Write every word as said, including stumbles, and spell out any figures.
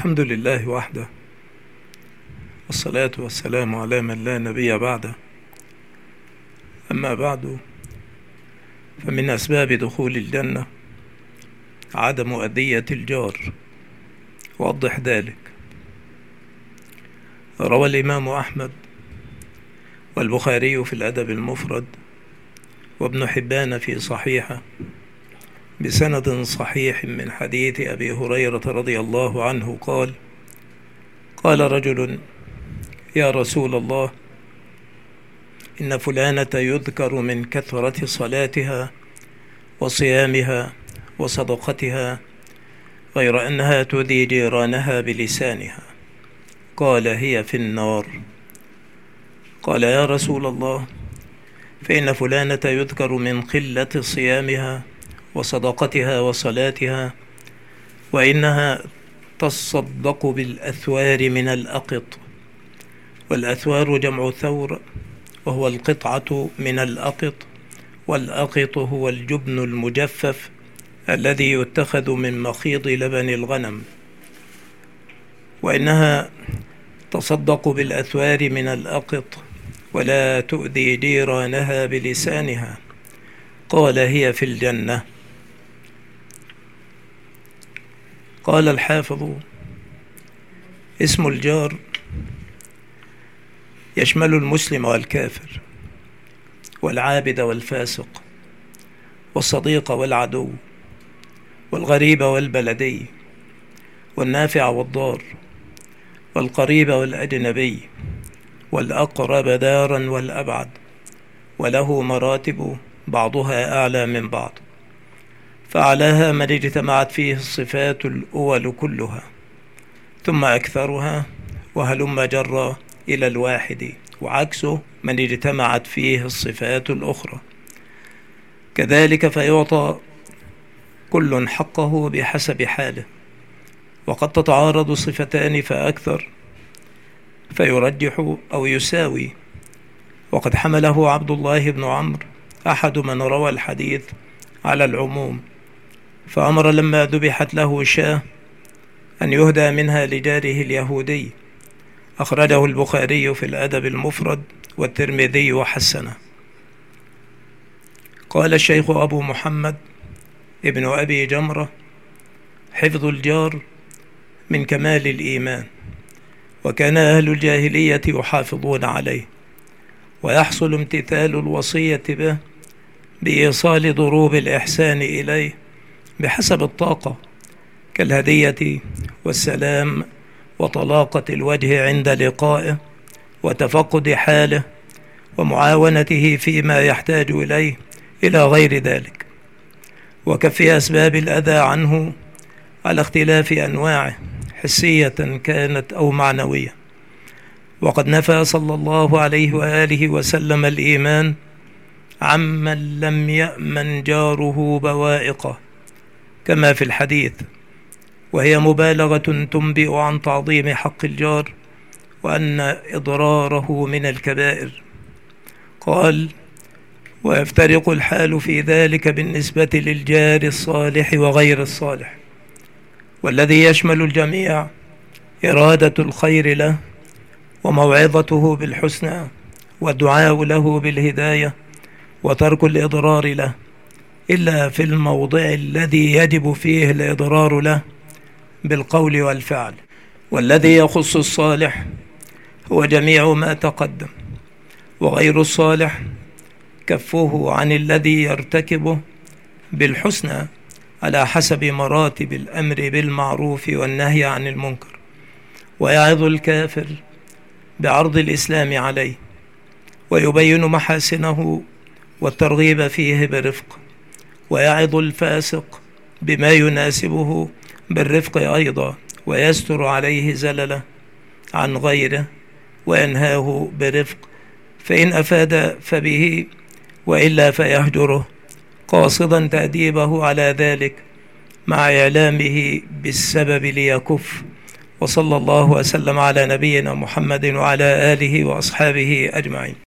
الحمد لله وحده، والصلاة والسلام على من لا نبي بعده. أما بعد، فمن أسباب دخول الجنة عدم أذية الجار. وأوضح ذلك. روى الإمام أحمد والبخاري في الأدب المفرد وابن حبان في صحيحه بسند صحيح من حديث أبي هريرة رضي الله عنه قال: قال رجل: يا رسول الله، إن فلانة يذكر من كثرة صلاتها وصيامها وصدقتها، غير أنها تؤذي جيرانها بلسانها. قال: هي في النار. قال: يا رسول الله، فإن فلانة يذكر من قلة صيامها وصدقتها وصلاتها، وإنها تصدق بالأثوار من الأقط. والأثوار جمع ثور، وهو القطعة من الأقط، والأقط هو الجبن المجفف الذي يتخذ من مخيض لبن الغنم. وإنها تصدق بالأثوار من الأقط ولا تؤذي جيرانها بلسانها. قال: هي في الجنة. قال الحافظ: اسم الجار يشمل المسلم والكافر، والعابد والفاسق، والصديق والعدو، والغريب والبلدي، والنافع والضار، والقريب والأجنبي، والأقرب دارا والأبعد، وله مراتب بعضها أعلى من بعض، فأعلاها من اجتمعت فيه الصفات الأول كلها، ثم أكثرها، وهلم جرى إلى الواحد، وعكسه من اجتمعت فيه الصفات الأخرى. كذلك فيعطى كل حقه بحسب حاله، وقد تتعارض صفتان فأكثر فيرجح أو يساوي. وقد حمله عبد الله بن عمرو أحد من روى الحديث على العموم، فأمر لما ذبحت له شاة أن يهدى منها لجاره اليهودي. أخرجه البخاري في الأدب المفرد والترمذي وحسنه. قال الشيخ أبو محمد ابن أبي جمرة: حفظ الجار من كمال الإيمان، وكان أهل الجاهلية يحافظون عليه، ويحصل امتثال الوصية به بإيصال ضروب الإحسان إليه بحسب الطاقة، كالهدية والسلام وطلاقة الوجه عند لقائه وتفقد حاله ومعاونته فيما يحتاج إليه إلى غير ذلك، وكف أسباب الأذى عنه على اختلاف أنواعه حسية كانت أو معنوية. وقد نفى صلى الله عليه وآله وسلم الإيمان عمن لم يأمن جاره بوائقه، كما في الحديث، وهي مبالغة تنبئ عن تعظيم حق الجار وأن إضراره من الكبائر. قال: ويفترق الحال في ذلك بالنسبة للجار الصالح وغير الصالح، والذي يشمل الجميع إرادة الخير له وموعظته بالحسنى والدعاء له بالهداية وترك الإضرار له، إلا في الموضع الذي يجب فيه الإضرار له بالقول والفعل. والذي يخص الصالح هو جميع ما تقدم، وغير الصالح كفه عن الذي يرتكبه بالحسنى على حسب مراتب الأمر بالمعروف والنهي عن المنكر. ويعظ الكافر بعرض الإسلام عليه، ويبين محاسنه والترغيب فيه برفق، ويعظ الفاسق بما يناسبه بالرفق أيضا، ويستر عليه زلله عن غيره وينهاه برفق، فإن أفاد فبه، وإلا فيهجره، قاصدا تأديبه على ذلك مع إعلامه بالسبب ليكف. وصلى الله وسلم على نبينا محمد وعلى آله وأصحابه أجمعين.